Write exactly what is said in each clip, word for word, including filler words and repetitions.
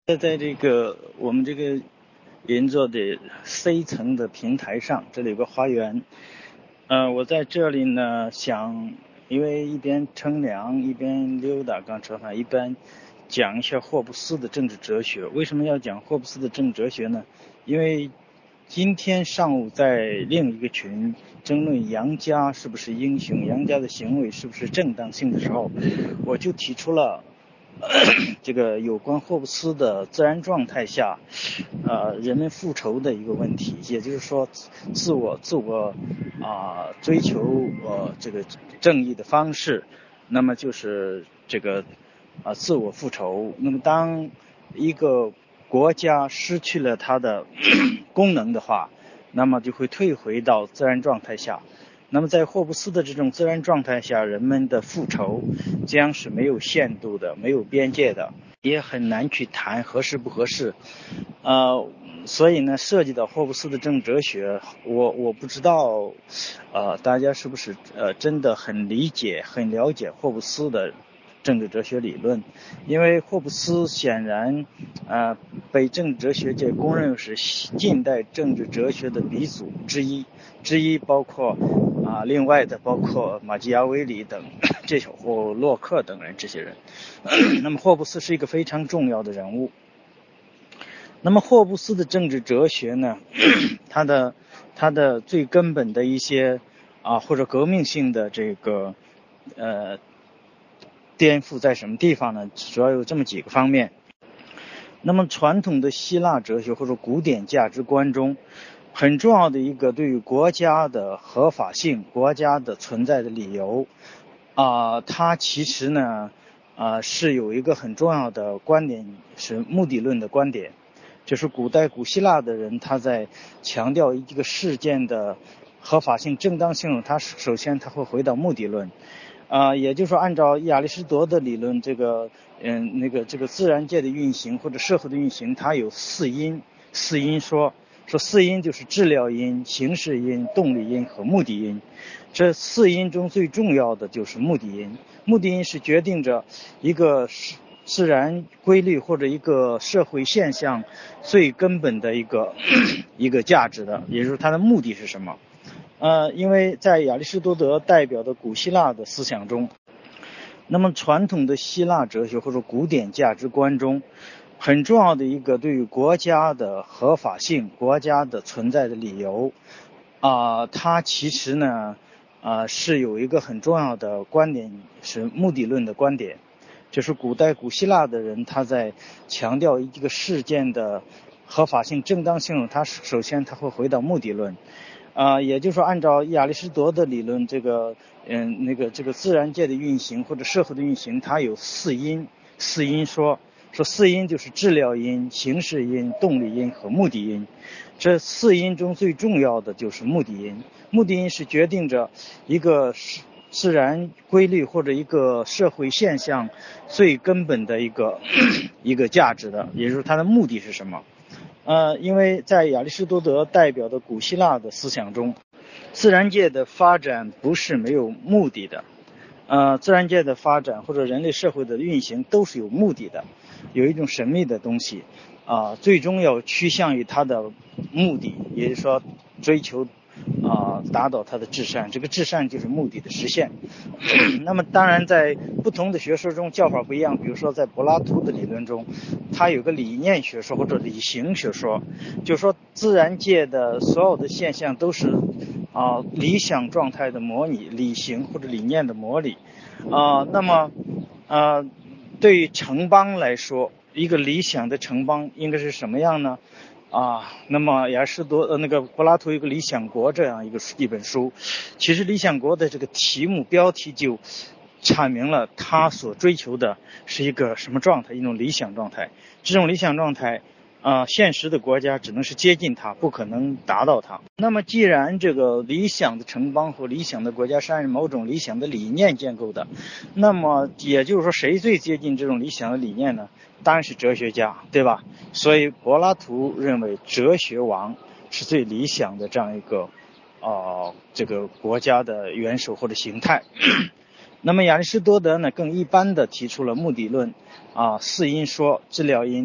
在在这个我们这个银座的 C 层的平台上，这里有个花园。呃，我在这里呢，想因为一边乘凉一边溜达，刚吃饭，一边讲一下霍布斯的政治哲学。为什么要讲霍布斯的政治哲学呢？因为今天上午在另一个群争论杨家是不是英雄，杨家的行为是不是正当性的时候，我就提出了这个有关霍布斯的自然状态下呃人们复仇的一个问题，也就是说自我自我啊、呃、追求呃这个正义的方式，那么就是这个啊、呃、自我复仇。那么当一个国家失去了它的功能的话，那么就会退回到自然状态下。那么在霍布斯的这种自然状态下，人们的复仇将是没有限度的，没有边界的，也很难去谈合适不合适。呃，所以呢，涉及到霍布斯的政治哲学，我我不知道，呃，大家是不是呃真的很理解、很了解霍布斯的政治哲学理论？因为霍布斯显然呃被政治哲学界公认是近代政治哲学的鼻祖之一之一，包括啊、呃、另外的包括马基雅维里等这些或洛克等人这些人。那么霍布斯是一个非常重要的人物。那么霍布斯的政治哲学呢，他的他的最根本的一些啊或者革命性的这个呃颠覆在什么地方呢？主要有这么几个方面。那么传统的希腊哲学或者古典价值观中，很重要的一个对于国家的合法性、国家的存在的理由啊、呃，它其实呢啊、呃、是有一个很重要的观点，是目的论的观点。就是古代古希腊的人他在强调一个事件的合法性、正当性，他首先他会回到目的论。啊、呃，也就是说，按照亚里士多的理论，这个，嗯，那个这个自然界的运行或者社会的运行，它有四因，四因说，说四因就是质料因、形式因、动力因和目的因。这四因中最重要的就是目的因，目的因是决定着一个自然规律或者一个社会现象最根本的一个一个价值的，也就是它的目的是什么。呃，因为在亚里士多德代表的古希腊的思想中，那么传统的希腊哲学或者古典价值观中，很重要的一个对于国家的合法性、国家的存在的理由啊、呃，它其实呢啊、呃、是有一个很重要的观点，是目的论的观点。就是古代古希腊的人他在强调一个事件的合法性、正当性，他首先他会回到目的论。啊、呃，也就是说，按照亚里士多的理论，这个，嗯，那个这个自然界的运行或者社会的运行，它有四因，四因说，说四因就是质料因、形式因、动力因和目的因。这四因中最重要的就是目的因，目的因是决定着一个自然规律或者一个社会现象最根本的一个一个价值的，也就是它的目的是什么。呃，因为在亚里士多德代表的古希腊的思想中，自然界的发展不是没有目的的，呃，自然界的发展或者人类社会的运行都是有目的的，有一种神秘的东西啊、呃，最终要趋向于它的目的，也就是说追求啊、呃，达到它的至善，这个至善就是目的的实现。那么当然在不同的学说中叫法不一样，比如说在柏拉图的理论中，他有个理念学说或者理型学说，就是说自然界的所有的现象都是啊、呃、理想状态的模拟，理型或者理念的模拟啊、呃。那么呃对于城邦来说，一个理想的城邦应该是什么样呢？啊，那么亚里士多呃那个柏拉图有个《理想国》这样一个一本书，其实《理想国》的这个题目标题就阐明了他所追求的是一个什么状态，一种理想状态。这种理想状态啊、呃，现实的国家只能是接近它，不可能达到它。那么既然这个理想的城邦和理想的国家是按某种理想的理念建构的，那么也就是说谁最接近这种理想的理念呢？当然是哲学家，对吧？所以柏拉图认为哲学王是最理想的这样一个呃这个国家的元首或者形态。那么亚里士多德呢更一般的提出了目的论啊、四因说、质料因、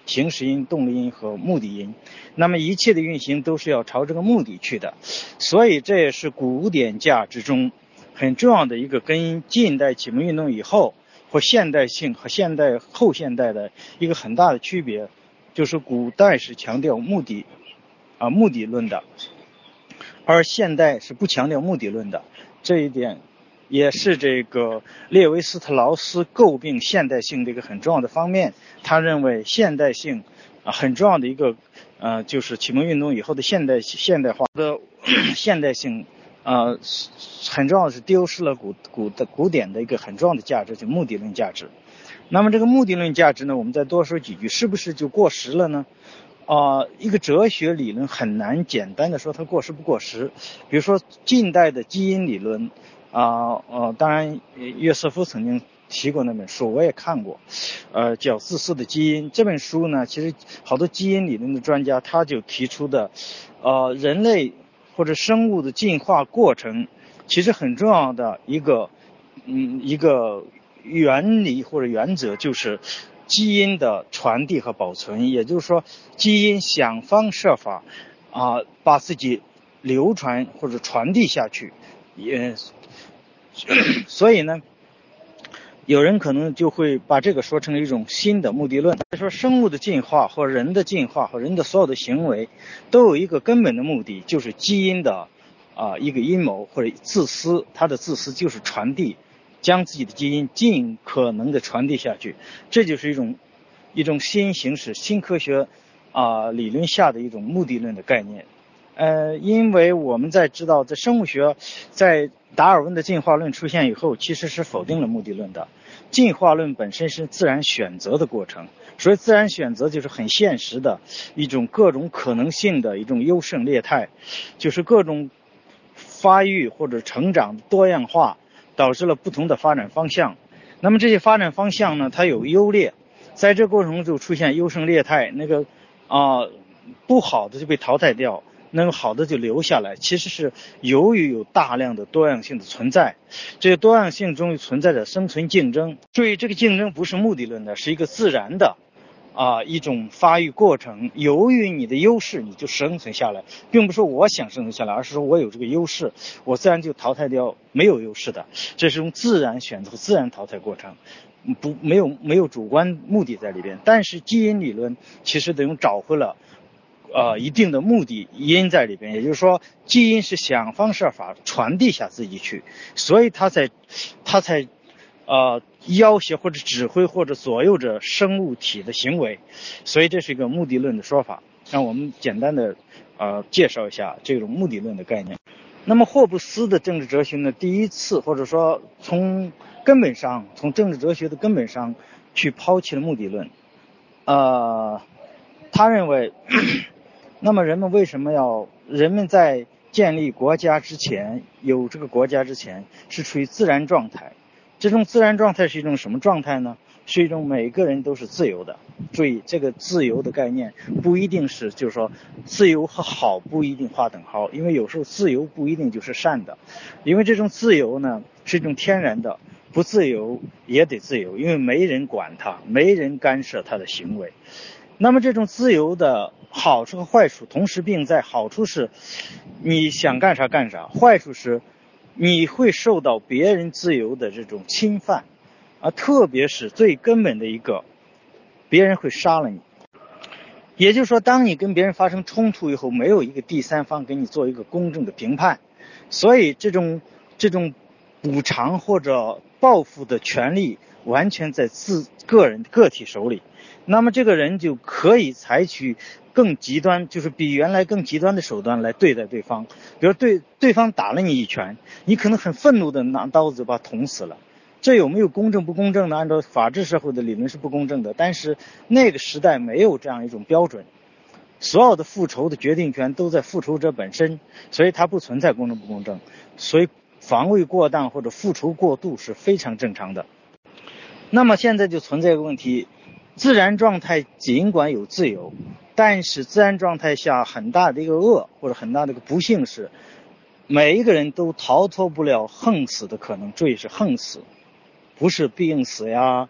行驶因、动力因和目的因。那么一切的运行都是要朝这个目的去的，所以这也是古典价值中很重要的一个跟近代启蒙运动以后或现代性和现代后现代的一个很大的区别，就是古代是强调目的啊目的论的，而现代是不强调目的论的。这一点也是这个列维斯特劳斯诟病现代性的一个很重要的方面。他认为现代性啊很重要的一个呃就是启蒙运动以后的现代现代化的现代性呃很重要的是丢失了古古的古典的一个很重要的价值，就目的论价值。那么这个目的论价值呢，我们再多说几句，是不是就过时了呢？啊、呃，一个哲学理论很难简单的说它过时不过时。比如说近代的基因理论啊，呃，当然约瑟夫曾经提过那本书，我也看过，呃，叫《自私的基因》这本书呢，其实好多基因理论的专家他就提出的，呃，人类或者生物的进化过程，其实很重要的一个，嗯，一个原理或者原则就是基因的传递和保存。也就是说，基因想方设法啊、呃，把自己流传或者传递下去，也。所以呢，有人可能就会把这个说成一种新的目的论。说生物的进化或人的进化和人的所有的行为都有一个根本的目的，就是基因的啊、呃、一个阴谋或者自私。它的自私就是传递，将自己的基因尽可能的传递下去。这就是一种一种新形式新科学啊、呃、理论下的一种目的论的概念。呃，因为我们在知道在生物学在达尔文的进化论出现以后，其实是否定了目的论的。进化论本身是自然选择的过程，所以自然选择就是很现实的一种各种可能性的一种优胜劣汰，就是各种发育或者成长多样化导致了不同的发展方向。那么这些发展方向呢，它有优劣，在这过程中就出现优胜劣汰，那个啊、呃、不好的就被淘汰掉，那么好的就留下来。其实是由于有大量的多样性的存在，这个多样性中存在着生存竞争。所以这个竞争不是目的论的，是一个自然的啊、呃、一种发育过程。由于你的优势，你就生存下来，并不是说我想生存下来，而是说我有这个优势，我自然就淘汰掉没有优势的。这是一种自然选择、自然淘汰过程，不没有没有主观目的在里边。但是基因理论其实等于找回了呃一定的目的因在里边，也就是说基因是想方设法传递下自己去，所以它才它才呃要挟或者指挥或者左右着生物体的行为。所以这是一个目的论的说法。让我们简单的呃介绍一下这种目的论的概念。那么霍布斯的政治哲学呢，第一次或者说从根本上从政治哲学的根本上去抛弃了目的论。呃他认为那么人们为什么要人们在建立国家之前，有这个国家之前是处于自然状态。这种自然状态是一种什么状态呢？是一种每个人都是自由的。注意，这个自由的概念不一定是就是说自由和好不一定划等号，因为有时候自由不一定就是善的。因为这种自由呢是一种天然的，不自由也得自由，因为没人管他，没人干涉他的行为。那么这种自由的好处和坏处同时并在，好处是你想干啥干啥，坏处是你会受到别人自由的这种侵犯啊，特别是最根本的一个，别人会杀了你。也就是说，当你跟别人发生冲突以后，没有一个第三方给你做一个公正的评判，所以这种这种补偿或者报复的权利完全在自个人个体手里。那么这个人就可以采取更极端，就是比原来更极端的手段来对待对方。比如对对方打了你一拳，你可能很愤怒的拿刀子把他捅死了。这有没有公正不公正呢？按照法治社会的理论是不公正的，但是那个时代没有这样一种标准，所有的复仇的决定权都在复仇者本身，所以它不存在公正不公正。所以防卫过当或者复仇过度是非常正常的。那么现在就存在一个问题，自然状态尽管有自由，但是自然状态下很大的一个恶或者很大的一个不幸是，每一个人都逃脱不了横死的可能。注意是横死，不是病死呀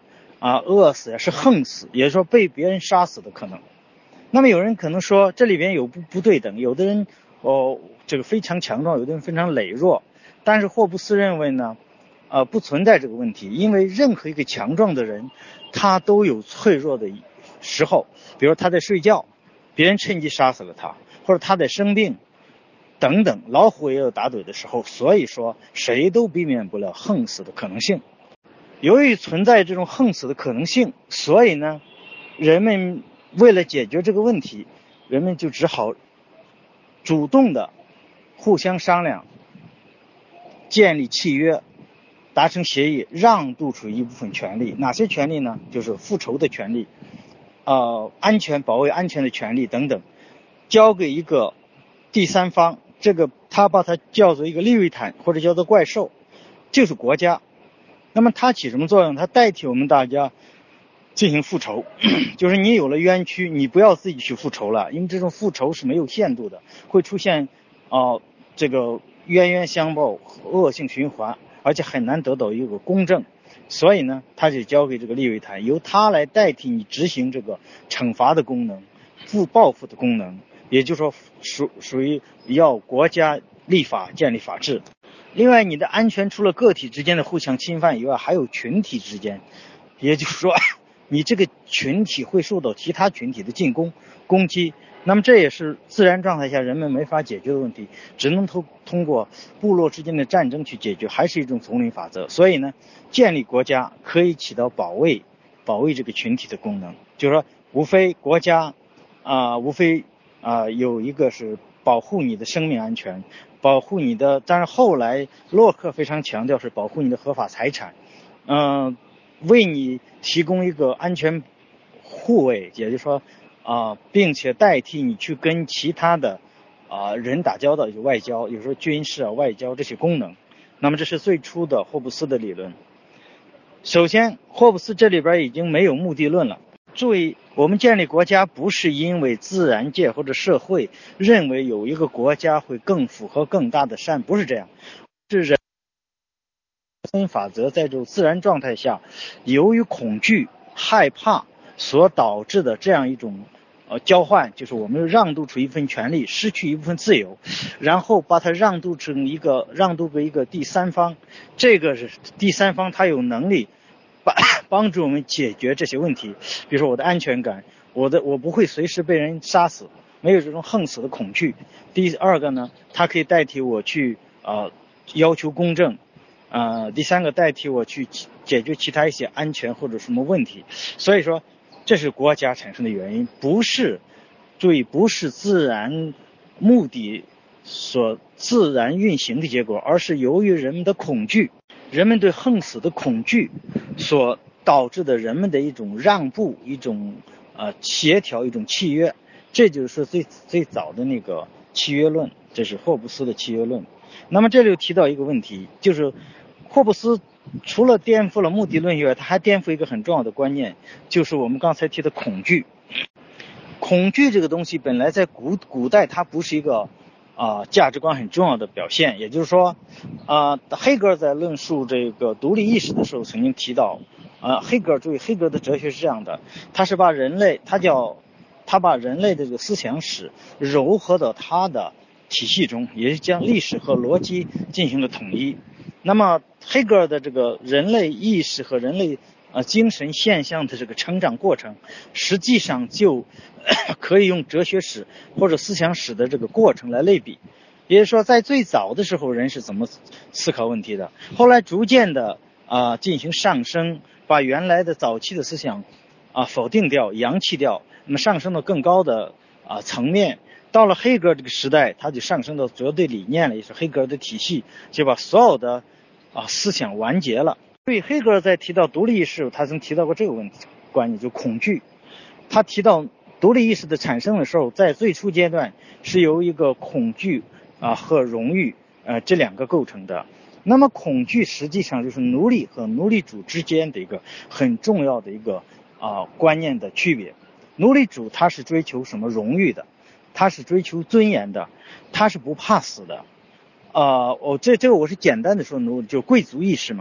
啊饿死呀，是横死，也就是说被别人杀死的可能。那么有人可能说这里边有不不对等，有的人哦这个非常强壮，有的人非常羸弱，但是霍布斯认为呢，呃不存在这个问题，因为任何一个强壮的人，他都有脆弱的时候，比如他在睡觉，别人趁机杀死了他，或者他在生病等等，老虎也有打盹的时候，所以说谁都避免不了横死的可能性。由于存在这种横死的可能性，所以呢，人们为了解决这个问题，人们就只好主动的互相商量，建立契约，达成协议，让渡出一部分权利。哪些权利呢？就是复仇的权利，呃，安全保卫安全的权利等等，交给一个第三方，这个他把它叫做一个利维坦或者叫做怪兽，就是国家。那么它起什么作用？它代替我们大家进行复仇，就是你有了冤屈，你不要自己去复仇了，因为这种复仇是没有限度的，会出现啊、呃、这个冤冤相报，恶性循环，而且很难得到一个公正。所以呢，他就交给这个利维坦，由他来代替你执行这个惩罚的功能，复报复的功能，也就是说属属于要国家立法建立法治。另外，你的安全除了个体之间的互相侵犯以外，还有群体之间，也就是说你这个群体会受到其他群体的进攻攻击，那么这也是自然状态下人们没法解决的问题，只能通通过部落之间的战争去解决，还是一种丛林法则。所以呢，建立国家可以起到保卫保卫这个群体的功能，就是说无非国家啊、呃，无非啊、呃、有一个是保护你的生命安全，保护你的，但是后来洛克非常强调是保护你的合法财产，嗯、呃，为你提供一个安全护卫，也就是说啊、呃，并且代替你去跟其他的啊、呃、人打交道，有外交，有时候军事啊、外交这些功能。那么这是最初的霍布斯的理论。首先，霍布斯这里边已经没有目的论了。注意，我们建立国家不是因为自然界或者社会认为有一个国家会更符合更大的善，不是这样，是人法则在这种自然状态下，由于恐惧、害怕所导致的这样一种呃交换，就是我们让渡出一份权利，失去一部分自由，然后把它让渡成一个让渡给一个第三方，这个是第三方他有能力帮帮助我们解决这些问题，比如说我的安全感，我的我不会随时被人杀死，没有这种横死的恐惧。第二个呢，它可以代替我去呃要求公正，呃第三个代替我去解决其他一些安全或者什么问题。所以说这是国家产生的原因，不是注意不是自然目的所自然运行的结果，而是由于人们的恐惧，人们对横死的恐惧所导致的人们的一种让步，一种呃协调，一种契约。这就是最最早的那个契约论，这是霍布斯的契约论。那么这里又提到一个问题，就是霍布斯除了颠覆了目的论以外，他还颠覆一个很重要的观念，就是我们刚才提的恐惧。恐惧这个东西本来在古古代它不是一个啊、呃、价值观很重要的表现，也就是说啊、呃、黑格尔在论述这个独立意识的时候曾经提到啊、呃、黑格尔注意黑格尔的哲学是这样的，他是把人类他叫他把人类的这个思想史糅合到他的体系中，也是将历史和逻辑进行了统一。那么黑格尔的这个人类意识和人类呃精神现象的这个成长过程，实际上就可以用哲学史或者思想史的这个过程来类比。也就是说，在最早的时候人是怎么思考问题的，后来逐渐的啊、呃、进行上升，把原来的早期的思想啊、呃、否定掉、扬弃掉，那么上升到更高的啊、呃、层面。到了黑格尔这个时代，他就上升到绝对理念了，也是黑格尔的体系，就把所有的啊思想完结了。所以黑格尔在提到独立意识，他曾提到过这个问题观念，就恐惧。他提到独立意识的产生的时候，在最初阶段是由一个恐惧啊和荣誉呃这两个构成的。那么恐惧实际上就是奴隶和奴隶主之间的一个很重要的一个啊观念的区别。奴隶主他是追求什么荣誉的，他是追求尊严的，他是不怕死的。呃，我这这个我是简单的说奴，就贵族意识嘛。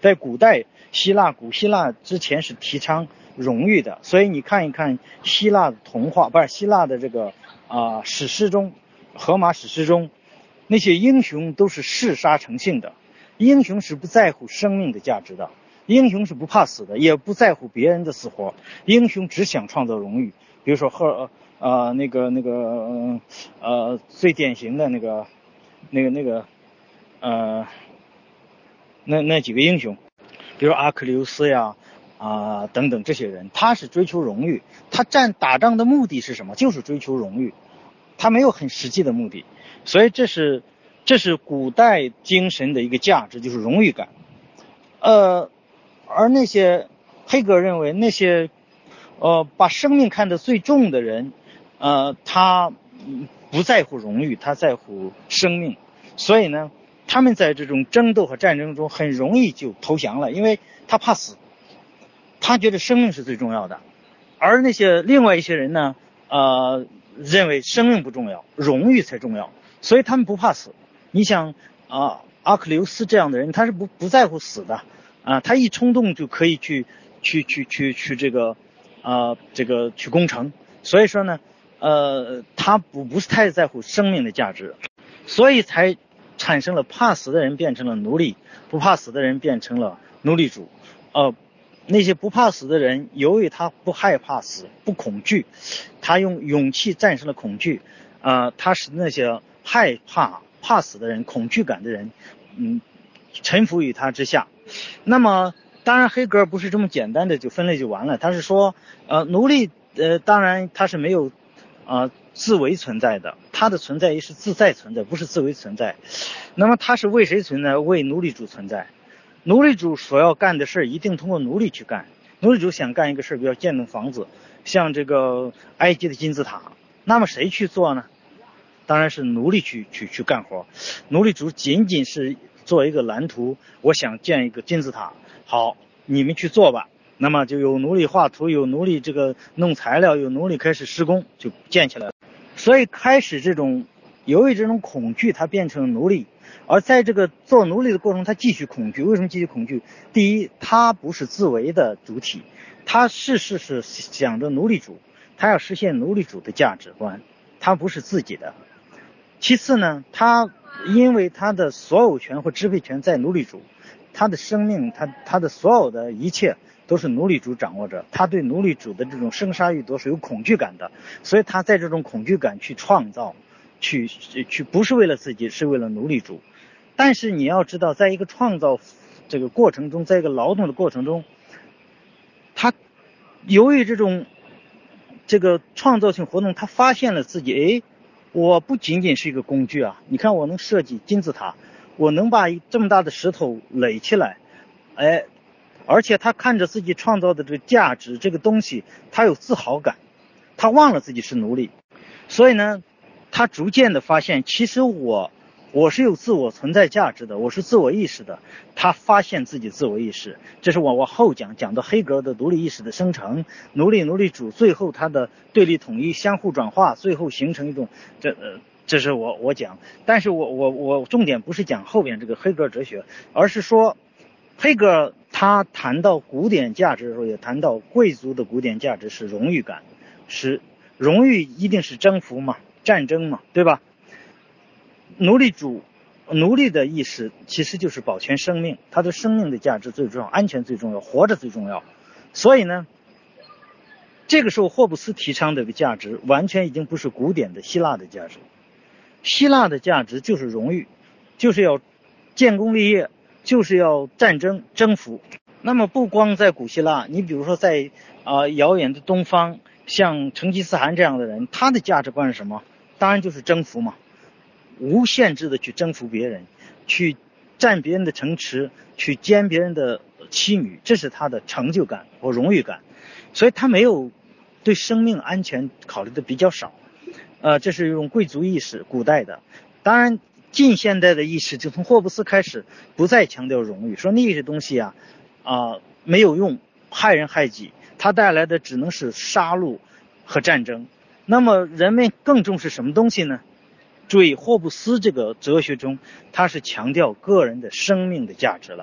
在古代希腊，古希腊之前是提倡荣誉的，所以你看一看希腊的童话，不是希腊的这个啊、呃、史诗中，荷马史诗中，那些英雄都是嗜杀成性的，英雄是不在乎生命的价值的，英雄是不怕死的，也不在乎别人的死活，英雄只想创造荣誉。比如说赫呃那个那个呃最典型的那个那个那个呃那那几个英雄，比如阿克琉斯呀啊、呃、等等这些人，他是追求荣誉，他战打仗的目的是什么？就是追求荣誉，他没有很实际的目的，所以这是这是古代精神的一个价值，就是荣誉感。呃，而那些黑格尔认为那些呃把生命看得最重的人，呃他不在乎荣誉，他在乎生命，所以呢他们在这种争斗和战争中很容易就投降了，因为他怕死，他觉得生命是最重要的。而那些另外一些人呢，呃认为生命不重要，荣誉才重要，所以他们不怕死。你想啊、呃，阿克琉斯这样的人，他是不不在乎死的啊、呃，他一冲动就可以去去去去去这个啊、呃、这个去攻城，所以说呢呃他不不是太在乎生命的价值，所以才产生了怕死的人变成了奴隶，不怕死的人变成了奴隶主。呃那些不怕死的人，由于他不害怕死，不恐惧，他用勇气战胜了恐惧啊、呃、他使那些害怕怕死的人，恐惧感的人嗯臣服于他之下。那么当然黑格尔不是这么简单的就分类就完了，他是说呃奴隶呃当然他是没有啊、呃、自为存在的，他的存在也是自在存在，不是自为存在。那么他是为谁存在？为奴隶主存在。奴隶主所要干的事一定通过奴隶去干。奴隶主想干一个事，比如建栋房子，像这个埃及的金字塔，那么谁去做呢？当然是奴隶去去去干活。奴隶主仅仅是做一个蓝图，我想建一个金字塔，好，你们去做吧。那么就有奴隶画图，有奴隶这个弄材料，有奴隶开始施工，就建起来了。所以开始这种由于这种恐惧，他变成奴隶。而在这个做奴隶的过程，他继续恐惧。为什么继续恐惧？第一，他不是自为的主体，他事事是想着奴隶主，他要实现奴隶主的价值观，他不是自己的。其次呢，他因为他的所有权或支配权在奴隶主，他的生命，他他的所有的一切都是奴隶主掌握着，他对奴隶主的这种生杀予夺是有恐惧感的，所以他在这种恐惧感去创造，去去不是为了自己，是为了奴隶主。但是你要知道，在一个创造这个过程中，在一个劳动的过程中，他由于这种这个创造性活动，他发现了自己，诶，我不仅仅是一个工具啊！你看，我能设计金字塔，我能把这么大的石头垒起来，哎，而且他看着自己创造的这个价值，这个东西，他有自豪感，他忘了自己是奴隶，所以呢，他逐渐的发现，其实我。我是有自我存在价值的，我是自我意识的。他发现自己自我意识，这是我我后讲讲到黑格尔的独立意识的生成，奴隶奴隶主，最后他的对立统一相互转化，最后形成一种这呃这是我我讲，但是我我我重点不是讲后边这个黑格尔哲学，而是说黑格尔他谈到古典价值的时候，也谈到贵族的古典价值是荣誉感，是荣誉一定是征服嘛，战争嘛，对吧？奴隶主奴隶的意识其实就是保全生命，他的生命的价值最重要，安全最重要，活着最重要。所以呢，这个时候霍布斯提倡的一个价值完全已经不是古典的希腊的价值，希腊的价值就是荣誉，就是要建功立业，就是要战争征服。那么不光在古希腊，你比如说在啊、呃、遥远的东方，像成吉思汗这样的人，他的价值观是什么？当然就是征服嘛，无限制的去征服别人，去占别人的城池，去奸别人的妻女，这是他的成就感和荣誉感。所以他没有对生命安全考虑的比较少，呃，这是一种贵族意识，古代的。当然近现代的意识就从霍布斯开始不再强调荣誉，说那些东西啊啊、呃、没有用，害人害己，它带来的只能是杀戮和战争。那么人们更重视什么东西呢？注意，霍布斯这个哲学中，他是强调个人的生命的价值了。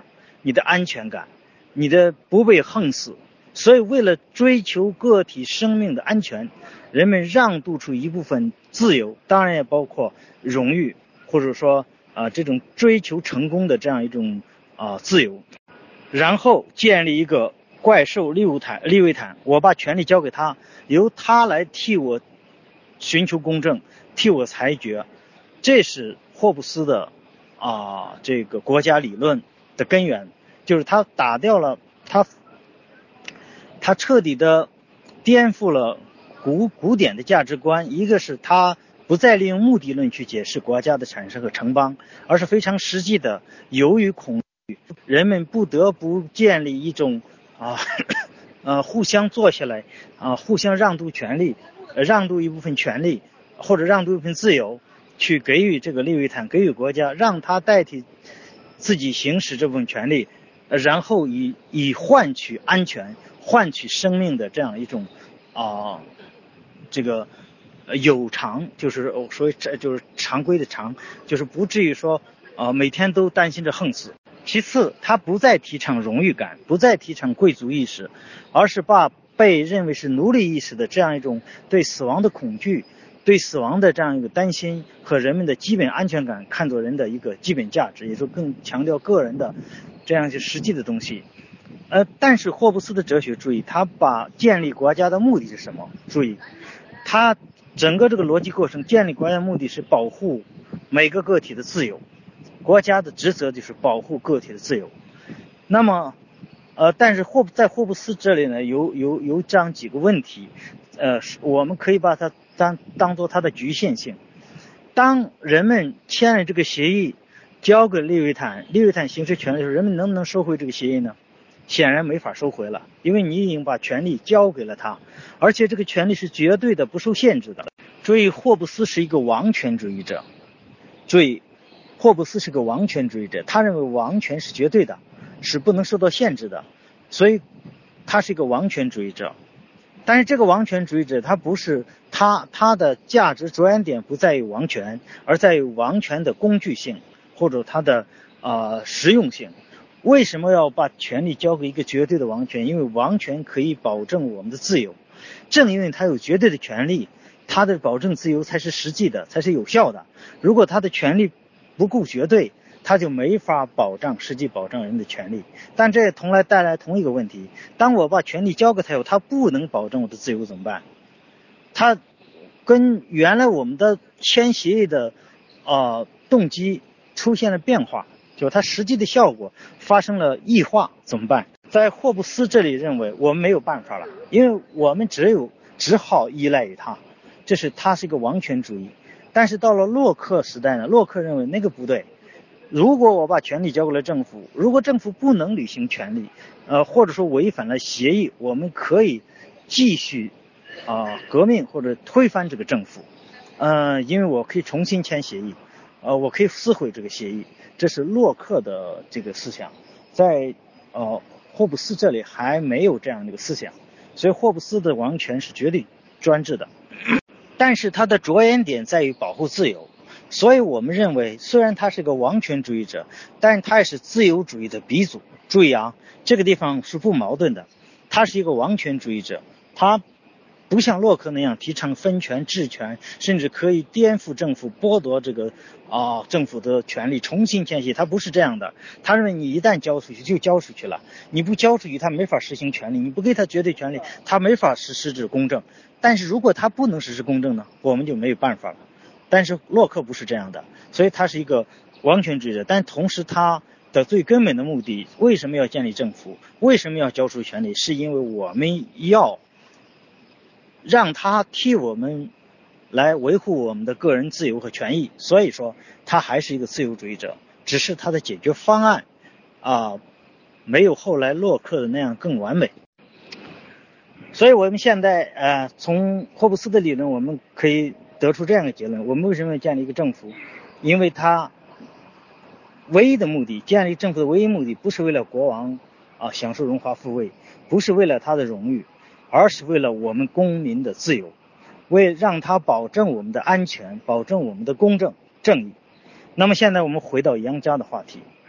你的安全感，你的不被横死。所以为了追求个体生命的安全，人们让渡出一部分自由，当然也包括荣誉，或者说啊、呃、这种追求成功的这样一种啊、呃、自由，然后建立一个怪兽利维坦，利维坦，我把权力交给他，由他来替我寻求公正，替我裁决。这是霍布斯的啊、呃、这个国家理论的根源，就是他打掉了他。他彻底的颠覆了古古典的价值观，一个是他不再利用目的论去解释国家的产生和城邦，而是非常实际的，由于恐惧，人们不得不建立一种啊呃互相坐下来啊互相让渡权利，让渡一部分权利或者让渡一部分自由，去给予这个利维坦，给予国家，让他代替自己行使这部分权利，然后以以换取安全，换取生命的这样一种啊、呃、这个有偿，就是所谓就是常规的常，就是不至于说啊、呃、每天都担心着横死。其次，他不再提倡荣誉感，不再提倡贵族意识，而是把被认为是奴隶意识的这样一种对死亡的恐惧，对死亡的这样一个担心和人们的基本安全感看作人的一个基本价值，也就更强调个人的这样一些实际的东西。呃，但是霍布斯的哲学，注意，他把建立国家的目的是什么？注意，他整个这个逻辑过程，建立国家的目的是保护每个个体的自由，国家的职责就是保护个体的自由。那么，呃，但是霍在霍布斯这里呢，有有有这样几个问题，呃，我们可以把它当当做它的局限性。当人们签了这个协议，交给利维坦，利维坦行使权利的时候，人们能不能收回这个协议呢？显然没法收回了，因为你已经把权力交给了他，而且这个权力是绝对的，不受限制的。注意，霍布斯是一个王权主义者。注意，霍布斯是个王权主义者，他认为王权是绝对的，是不能受到限制的，所以他是一个王权主义者。但是这个王权主义者，他不是他他的价值着眼点不在于王权，而在于王权的工具性或者他的呃实用性。为什么要把权力交给一个绝对的王权？因为王权可以保证我们的自由，正因为他有绝对的权利，他的保证自由才是实际的，才是有效的。如果他的权利不够绝对，他就没法保障实际保障人的权利。但这也同来带来同一个问题，当我把权力交给他以后，他不能保证我的自由怎么办？他跟原来我们的签协议的呃动机出现了变化，就它实际的效果发生了异化，怎么办？在霍布斯这里认为我们没有办法了，因为我们只有只好依赖于他，这是他是一个王权主义。但是到了洛克时代呢，洛克认为那个不对，如果我把权力交给了政府，如果政府不能履行权力，呃，或者说违反了协议，我们可以继续啊、呃、革命或者推翻这个政府，呃，因为我可以重新签协议，呃，我可以撕毁这个协议。这是洛克的这个思想，在呃霍布斯这里还没有这样的一个思想，所以霍布斯的王权是绝对专制的，但是他的着眼点在于保护自由。所以我们认为，虽然他是个王权主义者，但是他也是自由主义的鼻祖。注意啊，这个地方是不矛盾的。他是一个王权主义者，他不像洛克那样提倡分权治权，甚至可以颠覆政府，剥夺这个啊、呃、政府的权利，重新迁徙。他不是这样的。他认为你一旦交出去就交出去了，你不交出去他没法实行权利，你不给他绝对权利他没法实施这公正。但是如果他不能实施公正呢，我们就没有办法了。但是洛克不是这样的，所以他是一个王权主义者，但同时他的最根本的目的，为什么要建立政府，为什么要交出权力，是因为我们要让他替我们来维护我们的个人自由和权益。所以说他还是一个自由主义者，只是他的解决方案啊没有后来洛克的那样更完美。所以我们现在呃从霍布斯的理论我们可以得出这样的结论，我们为什么要建立一个政府？因为他唯一的目的，建立政府的唯一目的不是为了国王啊享受荣华富贵，不是为了他的荣誉，而是为了我们公民的自由，为让他保证我们的安全，保证我们的公正正义。那么现在我们回到杨家的话题，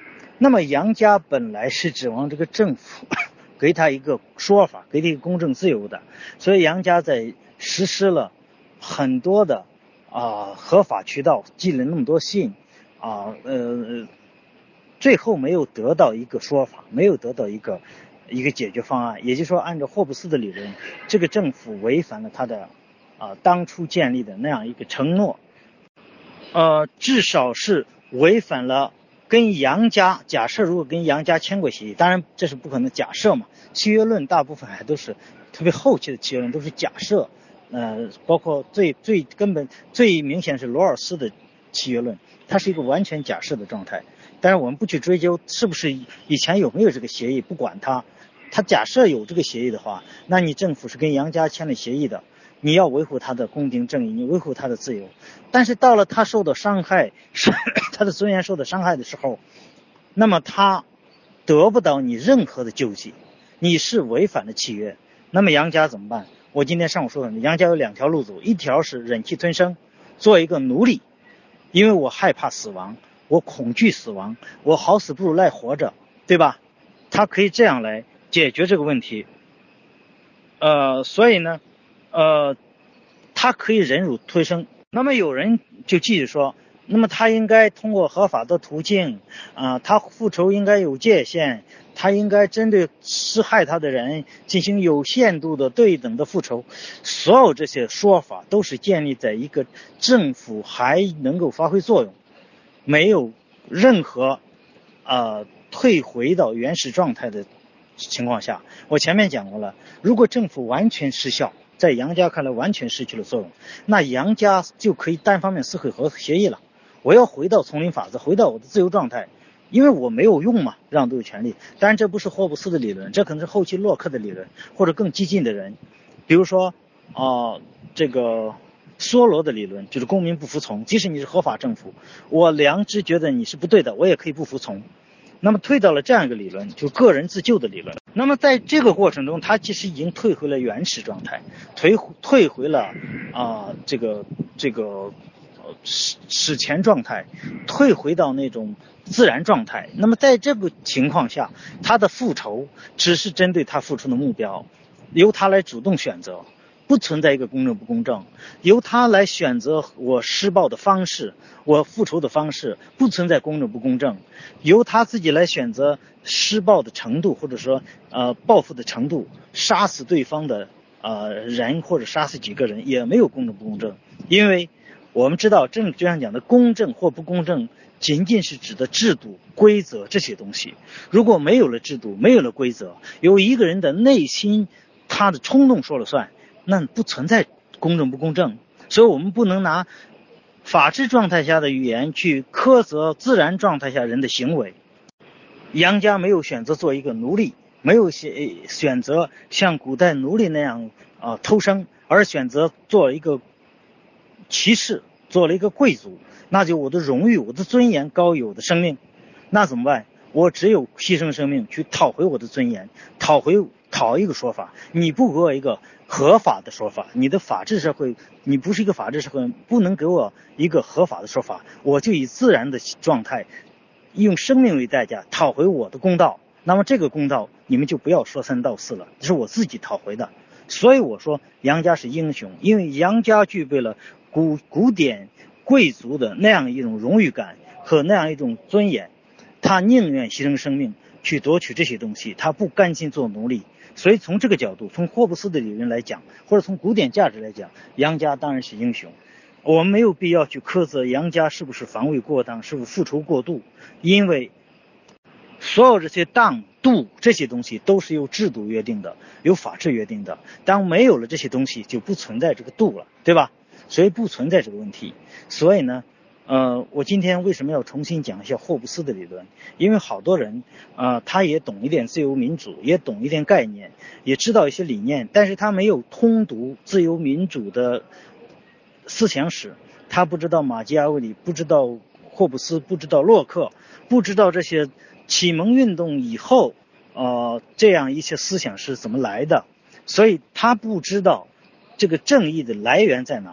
那么杨家本来是指望这个政府给他一个说法，给他一个公正自由的，所以杨家在实施了很多的啊、呃、合法渠道，寄了那么多信啊呃最后没有得到一个说法，没有得到一个一个解决方案。也就是说，按照霍布斯的理论，这个政府违反了他的啊、呃、当初建立的那样一个承诺，呃至少是违反了跟杨家，假设如果跟杨家签过协议，当然这是不可能假设嘛，契约论大部分还都是特别后期的契约论都是假设，呃包括最最根本最明显是罗尔斯的契约论，它是一个完全假设的状态。但是我们不去追究是不是以前有没有这个协议，不管它，它假设有这个协议的话，那你政府是跟杨家签了协议的，你要维护他的公平正义，你维护他的自由。但是到了他受到伤害，他的尊严受到伤害的时候，那么他得不到你任何的救济，你是违反了契约。那么杨家怎么办？我今天上午说的，杨家有两条路走，一条是忍气吞声，做一个奴隶，因为我害怕死亡，我恐惧死亡，我好死不如赖活着，对吧？他可以这样来解决这个问题。呃，所以呢，呃，他可以忍辱吞声。那么有人就继续说，那么他应该通过合法的途径啊、呃，他复仇应该有界限，他应该针对施害他的人进行有限度的对等的复仇。所有这些说法都是建立在一个政府还能够发挥作用，没有任何呃退回到原始状态的情况下。我前面讲过了，如果政府完全失效，在杨家看来完全失去了作用，那杨家就可以单方面撕毁和协议了。我要回到丛林法则，回到我的自由状态，因为我没有用嘛，让渡有权利。当然这不是霍布斯的理论，这可能是后期洛克的理论，或者更激进的人，比如说啊、呃、这个梭罗的理论，就是公民不服从，即使你是合法政府，我良知觉得你是不对的，我也可以不服从。那么退到了这样一个理论，就个人自救的理论。那么在这个过程中，他其实已经退回了原始状态，退退回了啊、呃、这个这个史史前状态，退回到那种自然状态。那么在这个情况下，他的复仇只是针对他付出的目标，由他来主动选择，不存在一个公正不公正，由他来选择我施暴的方式，我复仇的方式，不存在公正不公正，由他自己来选择施暴的程度，或者说呃报复的程度，杀死对方的呃人或者杀死几个人，也没有公正不公正。因为我们知道政治学上讲的公正或不公正仅仅是指的制度规则这些东西，如果没有了制度，没有了规则，由一个人的内心他的冲动说了算，那不存在公正不公正。所以我们不能拿法治状态下的语言去苛责自然状态下人的行为。杨家没有选择做一个奴隶，没有选择像古代奴隶那样啊、呃、偷生，而选择做一个骑士，做了一个贵族，那就我的荣誉，我的尊严高于我的生命。那怎么办？我只有牺牲生命去讨回我的尊严，讨回讨一个说法，你不给我一个合法的说法，你的法治社会，你不是一个法治社会，不能给我一个合法的说法，我就以自然的状态，用生命为代价讨回我的公道。那么这个公道你们就不要说三道四了，这是我自己讨回的。所以我说杨家是英雄，因为杨家具备了古古典贵族的那样一种荣誉感和那样一种尊严，他宁愿牺牲生命去夺取这些东西，他不甘心做奴隶。所以从这个角度，从霍布斯的理论来讲，或者从古典价值来讲，杨家当然是英雄。我们没有必要去苛责杨家是不是防卫过当，是不是复仇过度，因为所有这些当度这些东西都是由制度约定的，由法治约定的。当没有了这些东西，就不存在这个度了，对吧？所以不存在这个问题。所以呢呃，我今天为什么要重新讲一下霍布斯的理论？因为好多人呃，他也懂一点自由民主，也懂一点概念，也知道一些理念，但是他没有通读自由民主的思想史，他不知道马基雅维里，不知道霍布斯，不知道洛克，不知道这些启蒙运动以后呃，这样一些思想是怎么来的，所以他不知道这个正义的来源在哪里。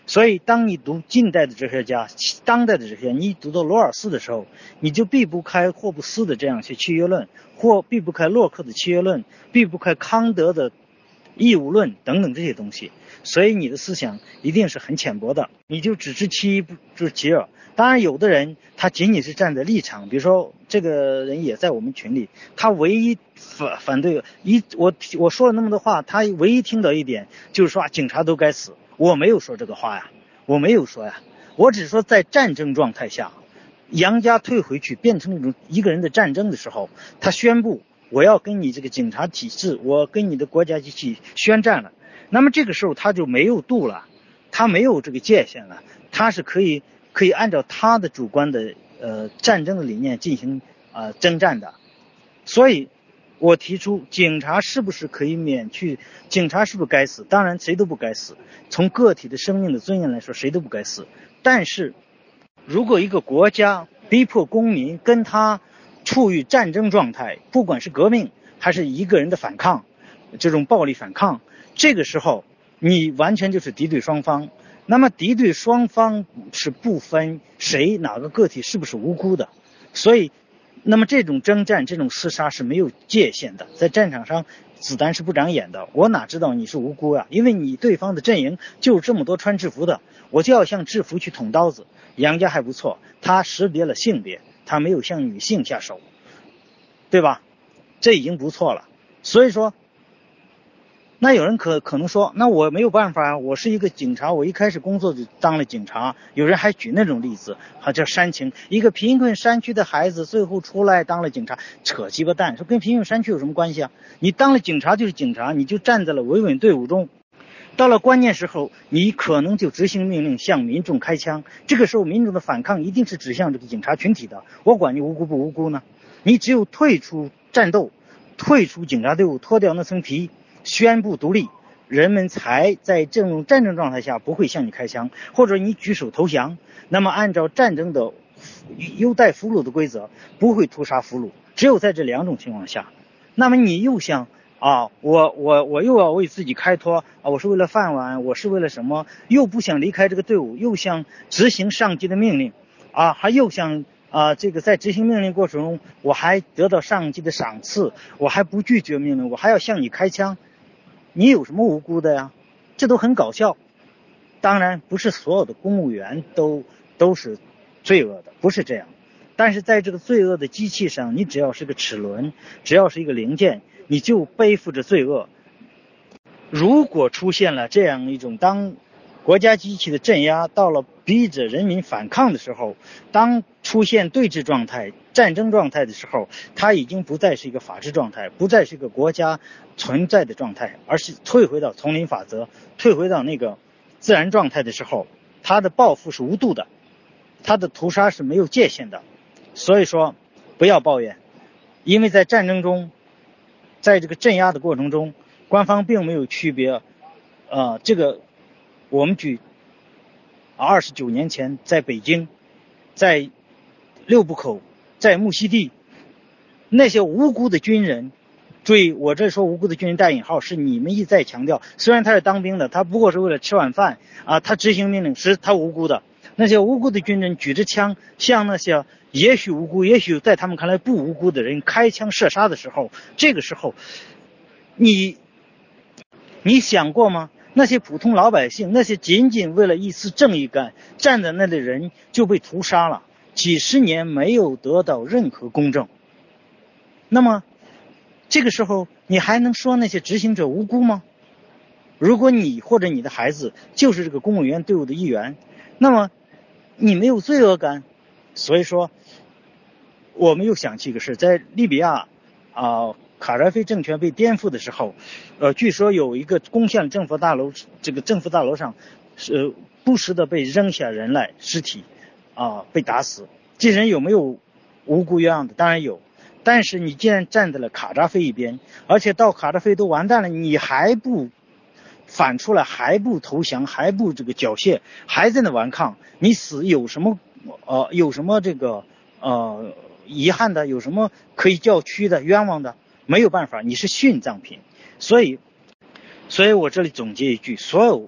所以当你读近代的哲学家、当代的哲学家，你读到罗尔斯的时候，你就避不开霍布斯的这样一些契约论，或避不开洛克的契约论，避不开康德的义务论等等这些东西。所以你的思想一定是很浅薄的，你就只知其一不知其二。当然有的人他仅仅是站在立场，比如说这个人也在我们群里，他唯一反反对一我我说了那么多话，他唯一听到一点就是说啊，警察都该死。我没有说这个话呀，我没有说呀，我只说在战争状态下，杨家退回去变成一种一个人的战争的时候，他宣布我要跟你这个警察体制，我跟你的国家机器宣战了。那么这个时候他就没有度了，他没有这个界限了，他是可以可以按照他的主观的呃战争的理念进行呃征战的。所以我提出警察是不是可以免去，警察是不是该死？当然谁都不该死，从个体的生命的尊严来说谁都不该死。但是如果一个国家逼迫公民跟他处于战争状态，不管是革命还是一个人的反抗，这种暴力反抗，这个时候你完全就是敌对双方。那么敌对双方是不分谁哪个个体是不是无辜的，所以那么这种征战这种厮杀是没有界限的，在战场上子弹是不长眼的，我哪知道你是无辜啊？因为你对方的阵营就是这么多穿制服的，我就要向制服去捅刀子。杨家还不错，他识别了性别，他没有向女性下手，对吧？这已经不错了。所以说那有人可可能说，那我没有办法啊，我是一个警察，我一开始工作就当了警察。有人还举那种例子，好叫煽情，一个贫困山区的孩子最后出来当了警察，扯鸡巴蛋，说跟贫困山区有什么关系啊？你当了警察就是警察，你就站在了维稳队伍中，到了关键时候，你可能就执行命令向民众开枪，这个时候民众的反抗一定是指向这个警察群体的，我管你无辜不无辜呢？你只有退出战斗，退出警察队伍，脱掉那层皮，宣布独立，人们才在这种战争状态下不会向你开枪，或者你举手投降，那么按照战争的优待俘虏的规则，不会屠杀俘虏。只有在这两种情况下，那么你又想啊，我我我又要为自己开脱啊，我是为了饭碗，我是为了什么？又不想离开这个队伍，又想执行上级的命令啊，还又想啊，这个在执行命令过程中，我还得到上级的赏赐，我还不拒绝命令，我还要向你开枪。你有什么无辜的呀？这都很搞笑。当然不是所有的公务员都都是罪恶的，不是这样。但是在这个罪恶的机器上，你只要是个齿轮，只要是一个零件，你就背负着罪恶。如果出现了这样一种当国家机器的镇压到了逼着人民反抗的时候，当出现对峙状态、战争状态的时候，它已经不再是一个法治状态，不再是一个国家存在的状态，而是退回到丛林法则，退回到那个自然状态的时候，它的报复是无度的，它的屠杀是没有界限的。所以说不要抱怨，因为在战争中，在这个镇压的过程中，官方并没有区别呃，这个我们举二十九年前在北京，在六部口，在木樨地，那些无辜的军人，注意我这说无辜的军人带引号，是你们一再强调，虽然他是当兵的，他不过是为了吃晚饭啊，他执行命令是他无辜的。那些无辜的军人举着枪向那些也许无辜也许在他们看来不无辜的人开枪射杀的时候，这个时候你你想过吗？那些普通老百姓，那些仅仅为了一丝正义感站在那里的人就被屠杀了，几十年没有得到任何公正。那么这个时候你还能说那些执行者无辜吗？如果你或者你的孩子就是这个公务员队伍的一员，那么你没有罪恶感。所以说我们又想起一个事，在利比亚啊、呃，卡扎菲政权被颠覆的时候，呃，据说有一个攻陷政府大楼，这个政府大楼上是不时的被扔下人来尸体啊、呃，被打死。这人有没有无辜冤枉的？当然有。但是你既然站在了卡扎菲一边，而且到卡扎菲都完蛋了，你还不反出来，还不投降，还不这个缴械，还在那顽抗，你死有什么呃有什么这个呃遗憾的？有什么可以叫屈的、冤枉的？没有办法，你是殉葬品。所以所以我这里总结一句，所有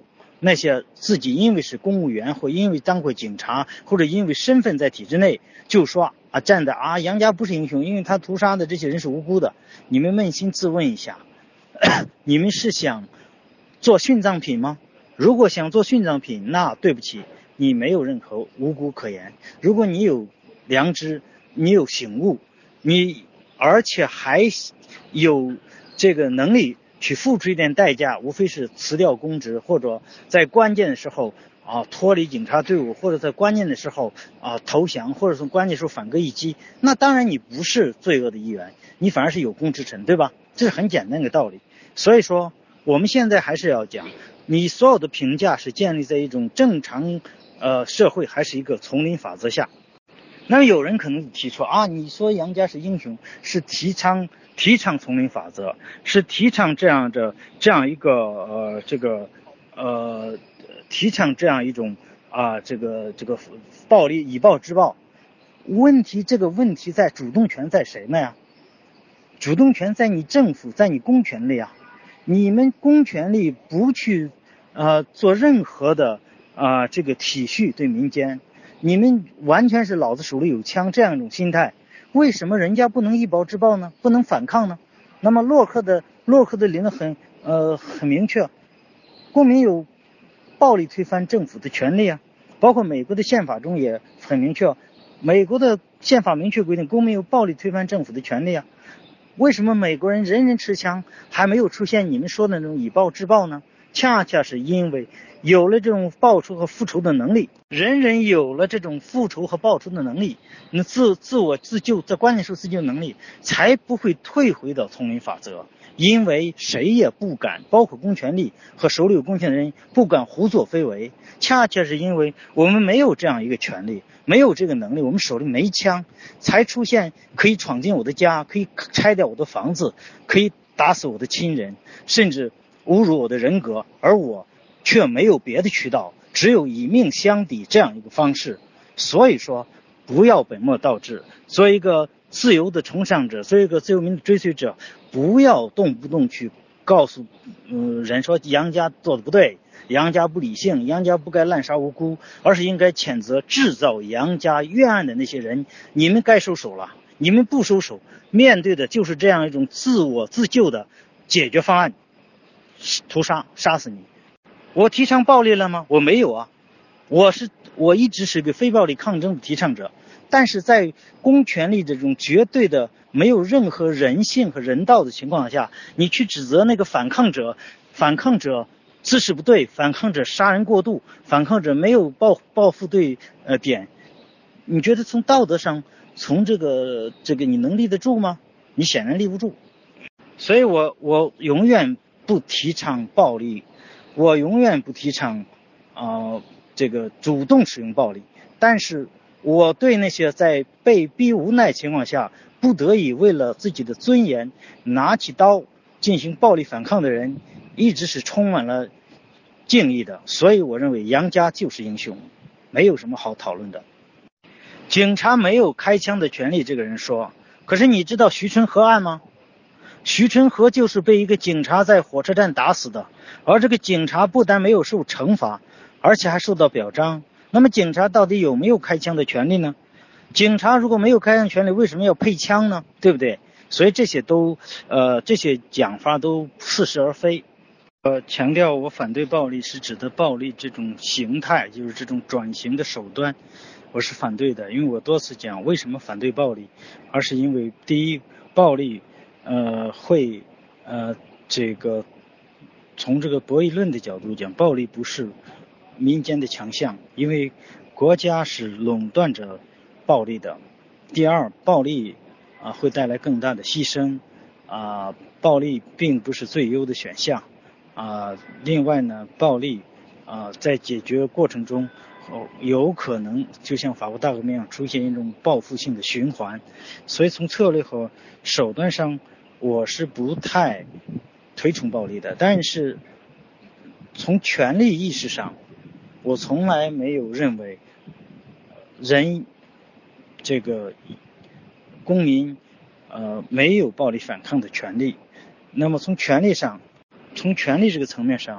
那些自己因为是公务员或因为当过警察或者因为身份在体制内就说啊站的啊杨家不是英雄，因为他屠杀的这些人是无辜的。你们扪心自问一下，你们是想做殉葬品吗？如果想做殉葬品，那对不起，你没有任何无辜可言。如果你有良知，你有醒悟，你而且还有这个能力去付出一点代价，无非是辞掉公职，或者在关键的时候啊脱离警察队伍，或者在关键的时候啊投降，或者从关键时候反戈一击，那当然你不是罪恶的一员，你反而是有功之臣，对吧？这是很简单的道理。所以说我们现在还是要讲，你所有的评价是建立在一种正常呃社会还是一个丛林法则下。那么有人可能提出啊，你说杨家是英雄，是提倡提倡丛林法则，是提倡这样的这样一个呃这个呃提倡这样一种啊这个这个暴力以暴制暴。问题这个问题在主动权在谁呢呀？主动权在你政府，在你公权力啊。你们公权力不去呃做任何的啊、呃、这个体恤对民间，你们完全是老子手里有枪这样一种心态，为什么人家不能以暴制暴呢？不能反抗呢？那么洛克的洛克的理论很呃很明确，公民有暴力推翻政府的权利啊，包括美国的宪法中也很明确，美国的宪法明确规定公民有暴力推翻政府的权利啊。为什么美国人人人持枪，还没有出现你们说的那种以暴制暴呢？恰恰是因为有了这种报仇和复仇的能力，人人有了这种复仇和报仇的能力，那自自我自救，在关键时候自救能力，才不会退回到丛林法则。因为谁也不敢，包括公权力和手里有公权的人不敢胡作非为，恰恰是因为我们没有这样一个权利，没有这个能力，我们手里没枪，才出现可以闯进我的家，可以拆掉我的房子，可以打死我的亲人，甚至侮辱我的人格，而我却没有别的渠道，只有以命相抵这样一个方式。所以说不要本末倒置，做一个自由的崇尚者，做一个自由民主追随者，不要动不动去告诉嗯人说杨家做的不对，杨家不理性，杨家不该滥杀无辜，而是应该谴责制造杨家冤案的那些人，你们该收手了，你们不收手，面对的就是这样一种自我自救的解决方案，屠杀，杀死你。我提倡暴力了吗？我没有啊，我是我一直是个非暴力抗争的提倡者，但是在公权力这种绝对的没有任何人性和人道的情况下，你去指责那个反抗者，反抗者姿势不对，反抗者杀人过度，反抗者没有报报复对呃点，你觉得从道德上，从这个这个你能立得住吗？你显然立不住。所以我我永远不提倡暴力，我永远不提倡啊、呃、这个主动使用暴力，但是我对那些在被逼无奈情况下不得已为了自己的尊严拿起刀进行暴力反抗的人，一直是充满了敬意的。所以我认为杨家就是英雄，没有什么好讨论的。警察没有开枪的权利，这个人说，可是你知道徐春河案吗？徐春河就是被一个警察在火车站打死的，而这个警察不但没有受惩罚，而且还受到表彰。那么警察到底有没有开枪的权利呢？警察如果没有开枪权利，为什么要配枪呢？对不对？所以这些都呃这些讲法都似是而非。呃，强调我反对暴力是指的暴力这种形态，就是这种转型的手段，我是反对的。因为我多次讲为什么反对暴力，而是因为第一，暴力呃会呃这个从这个博弈论的角度讲，暴力不是民间的强项，因为国家是垄断着暴力的。第二，暴力啊会带来更大的牺牲啊，暴力并不是最优的选项。啊，另外呢，暴力啊，在解决过程中，哦，有可能就像法国大革命一样出现一种报复性的循环，所以从策略和手段上，我是不太推崇暴力的。但是从权利意识上，我从来没有认为人这个公民呃没有暴力反抗的权利。那么从权利上。从权力这个层面上，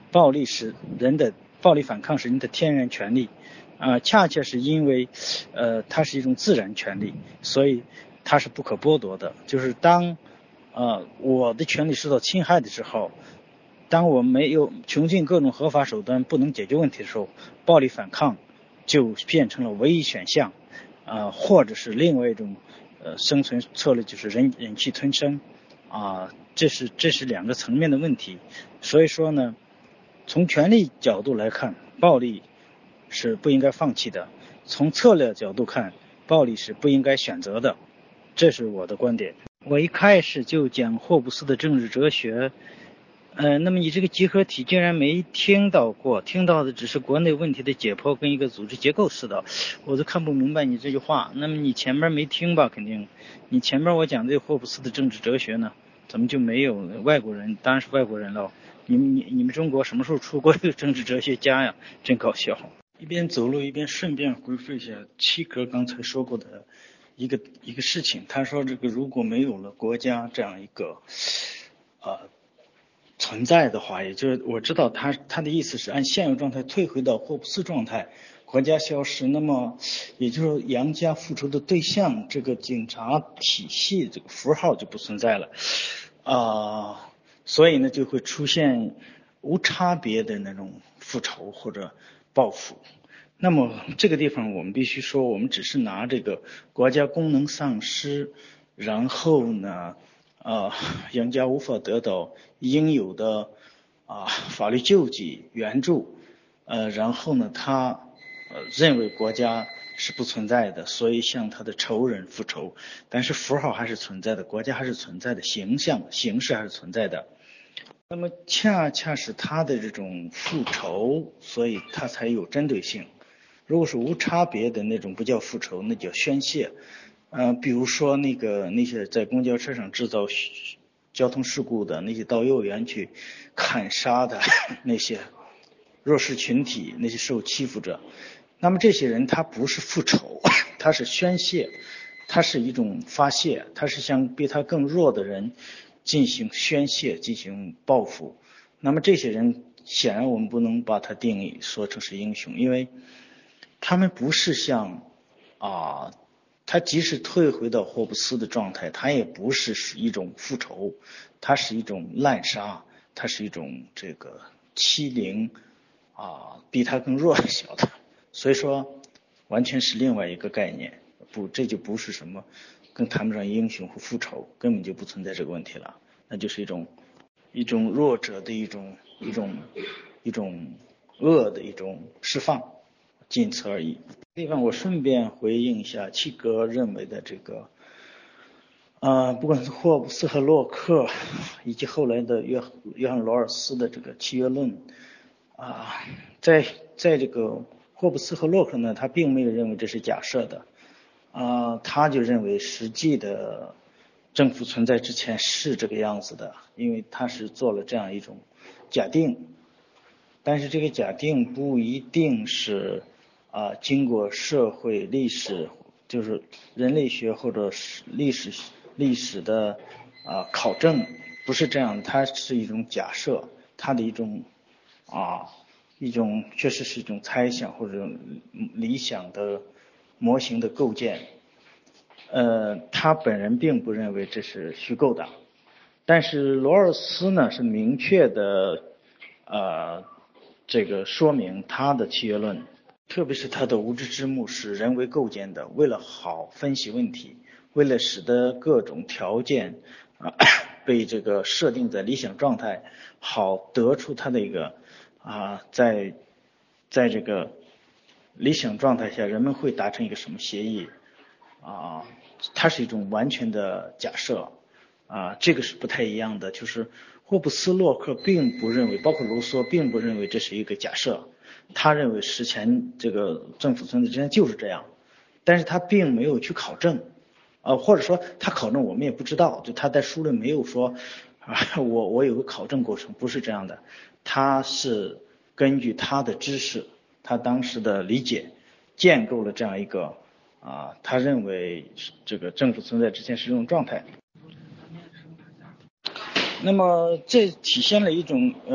暴力是人的暴力反抗是人的天然权利啊、呃，恰恰是因为呃它是一种自然权利，所以它是不可剥夺的。就是当呃我的权利受到侵害的时候，当我没有穷尽各种合法手段不能解决问题的时候，暴力反抗就变成了唯一选项啊、呃，或者是另外一种呃生存策略，就是忍忍气吞声啊、呃，这是这是两个层面的问题。所以说呢，从权力角度来看，暴力是不应该放弃的；从策略角度看，暴力是不应该选择的。这是我的观点。我一开始就讲霍布斯的政治哲学，呃，那么你这个集合体竟然没听到过，听到的只是国内问题的解剖跟一个组织结构思导，我都看不明白你这句话。那么你前面没听吧？肯定，你前面我讲这霍布斯的政治哲学呢，怎么就没有外国人？当然是外国人了。你们你你们中国什么时候出过一个政治哲学家呀？真搞笑。一边走路一边顺便回复一下七哥刚才说过的一个一个事情。他说这个如果没有了国家这样一个呃存在的话，也就是我知道他他的意思是按现有状态退回到霍布斯状态，国家消失，那么也就是杨家复仇的对象这个警察体系这个符号就不存在了啊、呃，所以呢就会出现无差别的那种复仇或者报复。那么这个地方我们必须说，我们只是拿这个国家功能丧失，然后呢呃杨家无法得到应有的啊、呃、法律救济援助，呃然后呢他呃认为国家是不存在的，所以向他的仇人复仇，但是符号还是存在的，国家还是存在的，形象形式还是存在的。那么恰恰是他的这种复仇，所以他才有针对性。如果是无差别的那种不叫复仇，那叫宣泄。呃，比如说那个那些在公交车上制造交通事故的那些到幼儿园去砍杀的那些弱势群体，那些受欺负者，那么这些人他不是复仇，他是宣泄，他是一种发泄，他是向比他更弱的人进行宣泄，进行报复。那么这些人显然我们不能把他定义说成是英雄，因为他们不是像啊，他即使退回到霍布斯的状态，他也不是一种复仇，他是一种滥杀，他是一种这个欺凌啊，比他更弱小的，所以说完全是另外一个概念，不，这就不是什么，更谈不上英雄和复仇，根本就不存在这个问题了，那就是一种一种弱者的一种一种一种恶的一种释放，仅此而已。地方我顺便回应一下契格认为的这个呃，不管是霍布斯和洛克，以及后来的约约翰罗尔斯的这个契约论啊，在在这个霍布斯和洛克呢，他并没有认为这是假设的啊，他就认为实际的政府存在之前是这个样子的，因为他是做了这样一种假定，但是这个假定不一定是啊经过社会历史就是人类学或者是历史历史的啊考证，不是这样，它是一种假设，它的一种啊一种确实是一种猜想或者理想的模型的构建。呃，他本人并不认为这是虚构的，但是罗尔斯呢是明确的呃这个说明他的契约论，特别是他的无知之幕是人为构建的，为了好分析问题，为了使得各种条件啊被这个设定在理想状态，好得出他的一个啊在在这个理想状态下人们会达成一个什么协议啊，它是一种完全的假设啊，这个是不太一样的。就是霍布斯、洛克并不认为，包括卢梭并不认为这是一个假设，他认为史前这个政府存在之前就是这样，但是他并没有去考证，呃，或者说他考证我们也不知道，就他在书里没有说啊，我我有个考证过程，不是这样的，他是根据他的知识，他当时的理解，建构了这样一个。啊，他认为这个政府存在之前是这种状态。那么这体现了一种呃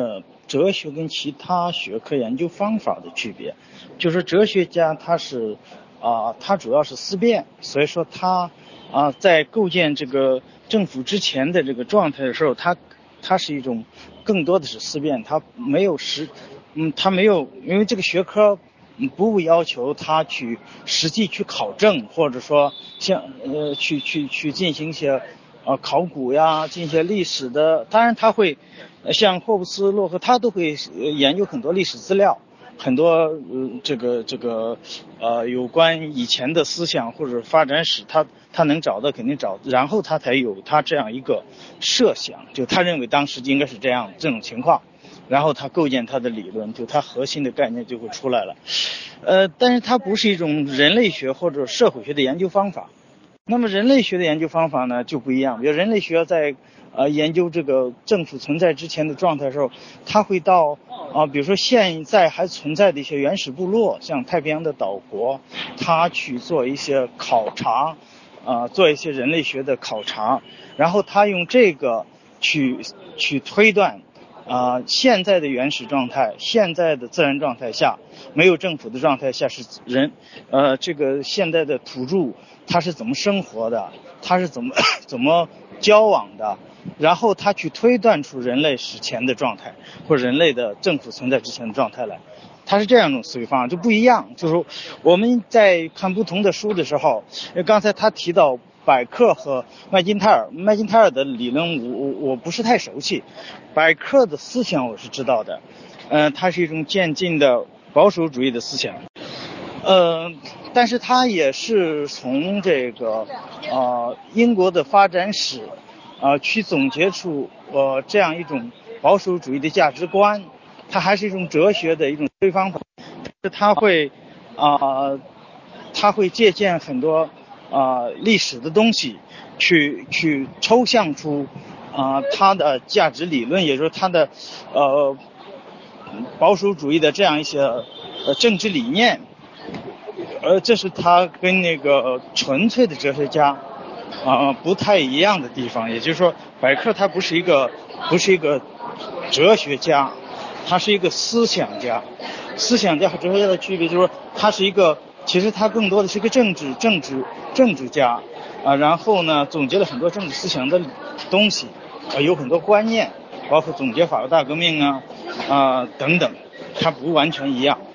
哲学跟其他学科研究方法的区别，就是哲学家他是啊、呃，他主要是思辨，所以说他啊、呃，在构建这个政府之前的这个状态的时候，他他是一种更多的是思辨，他没有实，嗯，他没有，因为这个学科不要求他去实际去考证，或者说像呃去去去进行一些呃考古呀，进行一些历史的，当然他会像霍布斯、洛克，他都会研究很多历史资料，很多呃这个这个呃有关以前的思想或者发展史，他他能找的肯定找，然后他才有他这样一个设想，就他认为当时应该是这样这种情况，然后他构建他的理论，就他核心的概念就会出来了。呃，但是它不是一种人类学或者社会学的研究方法。那么人类学的研究方法呢就不一样，比如人类学在呃研究这个政府存在之前的状态的时候，他会到啊、呃，比如说现在还存在的一些原始部落，像太平洋的岛国，他去做一些考察，啊、呃，做一些人类学的考察，然后他用这个去去推断啊、呃，现在的原始状态，现在的自然状态下，没有政府的状态下是人，呃，这个现在的土著他是怎么生活的，他是怎么怎么交往的，然后他去推断出人类史前的状态，或者人类的政府存在之前的状态来。他是这样一种思维方法，就不一样。就是我们在看不同的书的时候，刚才他提到百克和麦金泰尔，麦金泰尔的理论我我不是太熟悉，百克的思想我是知道的，呃，它是一种渐进的保守主义的思想，呃，但是它也是从这个呃英国的发展史啊、呃、去总结出呃这样一种保守主义的价值观，它还是一种哲学的一种思维方法，它会啊、呃、它会借鉴很多啊、呃、历史的东西，去去抽象出啊、呃、它的价值理论，也就是它的呃保守主义的这样一些呃政治理念。呃，这是他跟那个纯粹的哲学家啊、呃、不太一样的地方。也就是说，百克他不是一个不是一个哲学家，他是一个思想家。思想家和哲学家的区别就是说，他是一个，其实他更多的是一个政治政治政治家啊、呃，然后呢总结了很多政治思想的东西，呃，有很多观念，包括总结法国大革命啊啊、呃、等等，他不完全一样。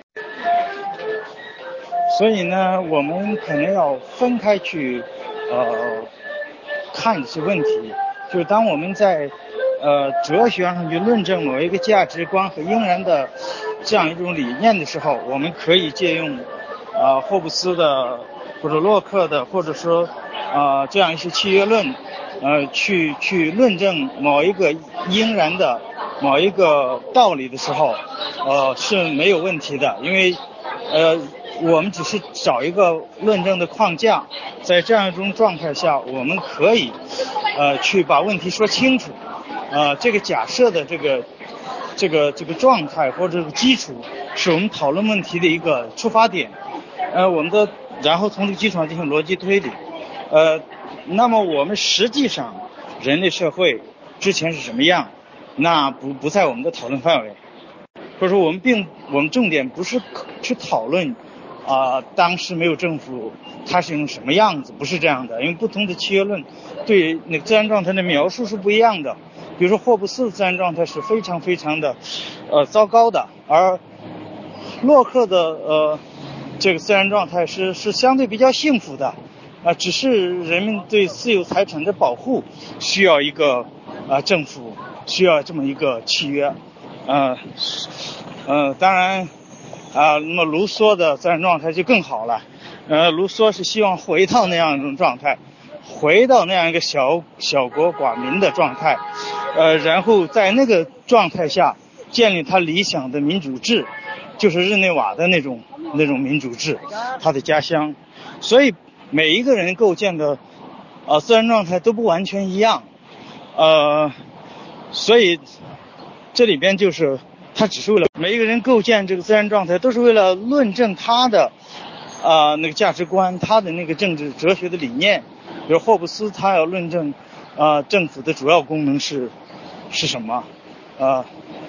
所以呢，我们可能要分开去呃看这些问题。就是当我们在呃哲学上去论证某一个价值观和应然的这样一种理念的时候，我们可以借用呃霍布斯的或者洛克的，或者说呃这样一些契约论，呃去去论证某一个应然的某一个道理的时候，呃是没有问题的，因为呃我们只是找一个论证的框架，在这样一种状态下，我们可以呃去把问题说清楚，呃这个假设的这个这个这个状态或者这个基础是我们讨论问题的一个出发点，呃我们的然后从这个基础上进行逻辑推理，呃那么我们实际上人类社会之前是什么样，那不不在我们的讨论范围，或者说我们并我们重点不是去讨论啊、呃，当时没有政府它是用什么样子，不是这样的，因为不同的契约论对那个自然状态的描述是不一样的。比如说霍布斯的自然状态是非常非常的呃糟糕的，而洛克的呃这个自然状态是是相对比较幸福的啊、呃，只是人们对私有财产的保护需要一个啊、呃、政府需要这么一个契约，呃呃当然啊、呃，那么卢梭的自然状态就更好了，呃卢梭是希望回到那样一种状态，回到那样一个小小国寡民的状态，呃然后在那个状态下建立他理想的民主制，就是日内瓦的那种那种民主制，他的家乡。所以每一个人构建的呃自然状态都不完全一样，呃所以这里边就是他只是为了每一个人构建这个自然状态都是为了论证他的呃那个价值观，他的那个政治哲学的理念。比如霍布斯他要论证呃政府的主要功能是是什么，呃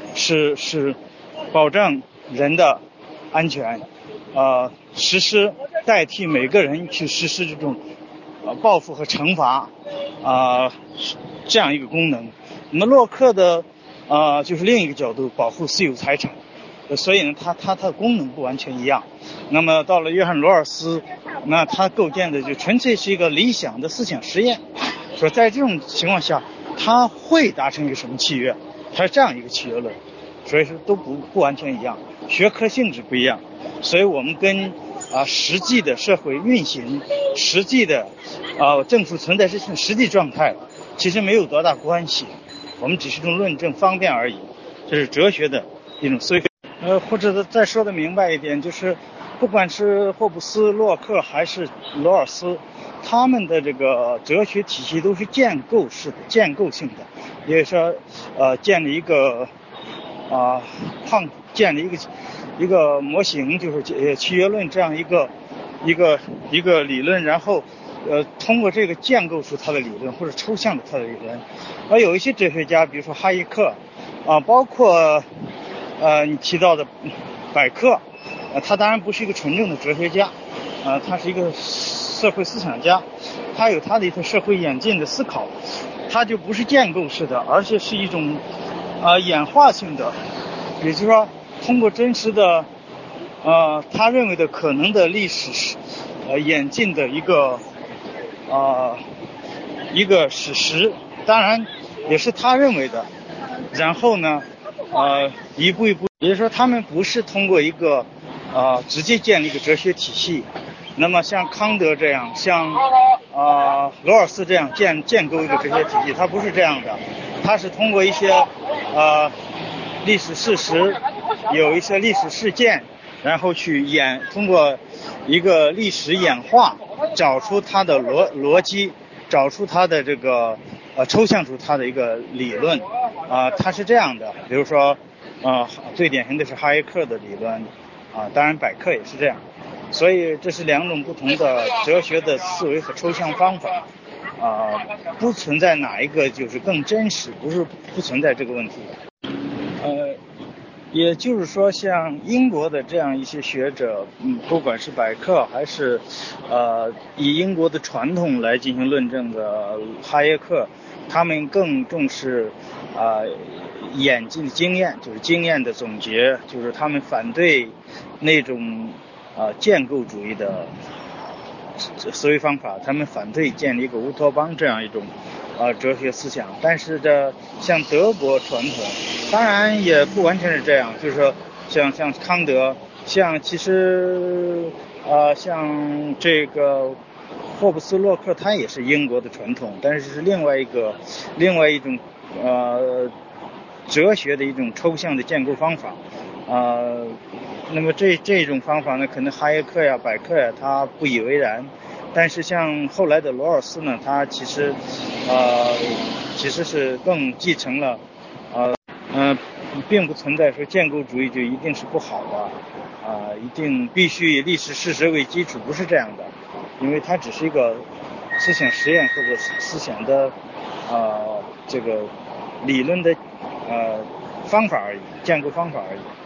是是保证人的安全，呃，实施代替每个人去实施这种呃报复和惩罚啊、呃、这样一个功能。那么洛克的呃就是另一个角度，保护私有财产，所以呢它它它的功能不完全一样。那么到了约翰罗尔斯，那他构建的就纯粹是一个理想的思想实验，说在这种情况下他会达成一个什么契约，它是这样一个契约论，所以说都不不完全一样，学科性质不一样，所以我们跟啊、呃、实际的社会运行、实际的啊、呃、政府存在这种实际状态其实没有多大关系，我们只是一种论证方便而已，这是哲学的一种思维。呃，或者再说的明白一点，就是不管是霍布斯、洛克还是罗尔斯，他们的这个哲学体系都是建构式的、建构性的，也就是说，呃，建立一个啊，框、呃，建立一个一个模型，就是呃契约论这样一个一个一个理论，然后呃通过这个建构出他的理论，或者抽象的他的理论。而有一些哲学家，比如说哈耶克啊、呃，包括呃你提到的百克。呃，他当然不是一个纯正的哲学家，呃，他是一个社会思想家，他有他的一套社会演进的思考，他就不是建构式的，而且是一种呃演化性的，也就是说通过真实的呃他认为的可能的历史呃演进的一个呃一个史实，当然也是他认为的，然后呢呃一步一步，也就是说他们不是通过一个呃直接建立一个哲学体系，那么像康德这样，像呃罗尔斯这样建建构一个哲学体系，它不是这样的，它是通过一些呃历史事实，有一些历史事件，然后去演通过一个历史演化找出它的逻逻辑，找出它的这个呃抽象出它的一个理论啊、呃，它是这样的。比如说呃最典型的是哈耶克的理论啊、呃，当然百克也是这样，所以这是两种不同的哲学的思维和抽象方法啊、呃，不存在哪一个就是更真实，不是不存在这个问题。呃也就是说，像英国的这样一些学者，嗯，不管是百克还是，呃，以英国的传统来进行论证的哈耶克，他们更重视啊、呃、演进的经验，就是经验的总结，就是他们反对那种啊、呃、建构主义的思维方法，他们反对建立一个乌托邦这样一种啊、呃、哲学思想。但是这像德国传统，当然也不完全是这样，就是说像像康德，像其实呃像这个霍布斯洛克，他也是英国的传统，但是是另外一个另外一种呃哲学的一种抽象的建构方法。呃，那么这这种方法呢，可能哈耶克呀、百克呀，他不以为然。但是像后来的罗尔斯呢，他其实呃其实是更继承了呃呃并不存在说建构主义就一定是不好的啊、呃，一定必须以历史事实为基础，不是这样的，因为它只是一个思想实验或者思想的呃这个理论的呃方法而已，建构方法而已。